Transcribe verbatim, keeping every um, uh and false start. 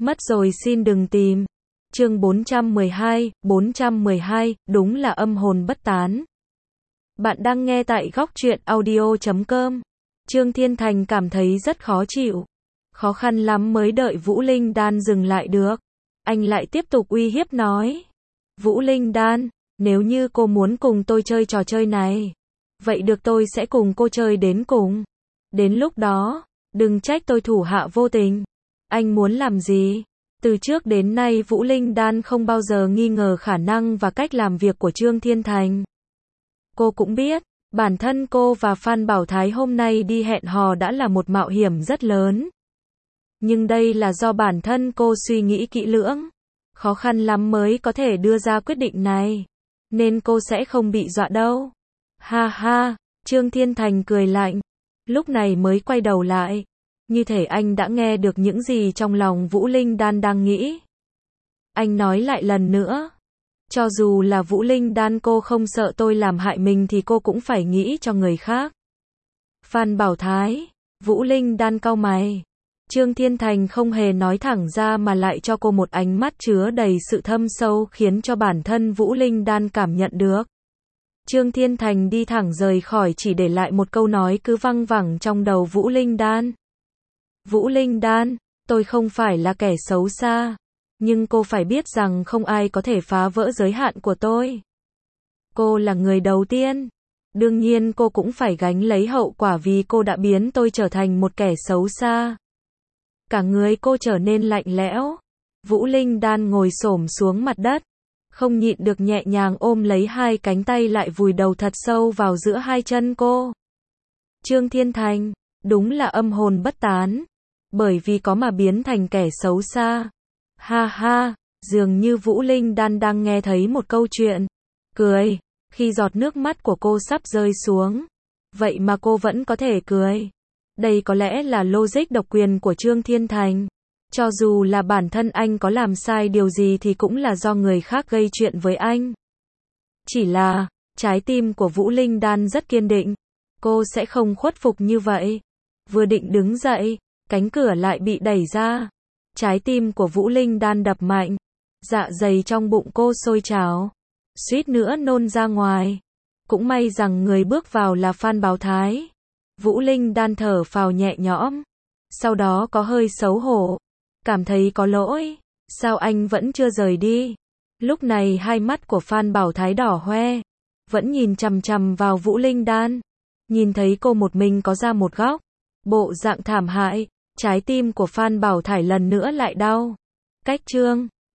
Mất rồi xin đừng tìm. Chương bốn trăm mười hai, bốn trăm mười hai, đúng là âm hồn bất tán. Bạn đang nghe tại góc truyện audio chấm com. Trương Thiên Thành cảm thấy rất khó chịu. Khó khăn lắm mới đợi Vũ Linh Đan dừng lại được. Anh lại tiếp tục uy hiếp nói. Vũ Linh Đan, nếu như cô muốn cùng tôi chơi trò chơi này, vậy được, tôi sẽ cùng cô chơi đến cùng. Đến lúc đó, đừng trách tôi thủ hạ vô tình. Anh muốn làm gì? Từ trước đến nay Vũ Linh Đan không bao giờ nghi ngờ khả năng và cách làm việc của Trương Thiên Thành. Cô cũng biết, bản thân cô và Phan Bảo Thái hôm nay đi hẹn hò đã là một mạo hiểm rất lớn. Nhưng đây là do bản thân cô suy nghĩ kỹ lưỡng. Khó khăn lắm mới có thể đưa ra quyết định này. Nên cô sẽ không bị dọa đâu. Ha ha, Trương Thiên Thành cười lạnh. Lúc này mới quay đầu lại. Như thể anh đã nghe được những gì trong lòng Vũ Linh Đan đang nghĩ. Anh nói lại lần nữa. Cho dù là Vũ Linh Đan cô không sợ tôi làm hại mình thì cô cũng phải nghĩ cho người khác. Phan Bảo Thái, Vũ Linh Đan cau mày. Trương Thiên Thành không hề nói thẳng ra mà lại cho cô một ánh mắt chứa đầy sự thâm sâu khiến cho bản thân Vũ Linh Đan cảm nhận được. Trương Thiên Thành đi thẳng rời khỏi chỉ để lại một câu nói cứ văng vẳng trong đầu Vũ Linh Đan. Vũ Linh Đan, tôi không phải là kẻ xấu xa, nhưng cô phải biết rằng không ai có thể phá vỡ giới hạn của tôi. Cô là người đầu tiên. Đương nhiên cô cũng phải gánh lấy hậu quả vì cô đã biến tôi trở thành một kẻ xấu xa. Cả người cô trở nên lạnh lẽo. Vũ Linh Đan ngồi xổm xuống mặt đất, không nhịn được nhẹ nhàng ôm lấy hai cánh tay lại vùi đầu thật sâu vào giữa hai chân cô. Trương Thiên Thành, đúng là âm hồn bất tán. Bởi vì có mà biến thành kẻ xấu xa. Ha ha, dường như Vũ Linh Đan đang nghe thấy một câu chuyện. Cười, khi giọt nước mắt của cô sắp rơi xuống. Vậy mà cô vẫn có thể cười. Đây có lẽ là logic độc quyền của Trương Thiên Thành. Cho dù là bản thân anh có làm sai điều gì thì cũng là do người khác gây chuyện với anh. Chỉ là, trái tim của Vũ Linh Đan rất kiên định. Cô sẽ không khuất phục như vậy. Vừa định đứng dậy, cánh cửa lại bị đẩy ra. Trái tim của Vũ Linh Đan đập mạnh. Dạ dày trong bụng cô sôi trào. Suýt nữa nôn ra ngoài. Cũng may rằng người bước vào là Phan Bảo Thái. Vũ Linh Đan thở phào nhẹ nhõm. Sau đó có hơi xấu hổ. Cảm thấy có lỗi. Sao anh vẫn chưa rời đi? Lúc này hai mắt của Phan Bảo Thái đỏ hoe. Vẫn nhìn chằm chằm vào Vũ Linh Đan. Nhìn thấy cô một mình có ra một góc. Bộ dạng thảm hại. Trái tim của Phan Bảo Thái lần nữa lại đau. Cách Trương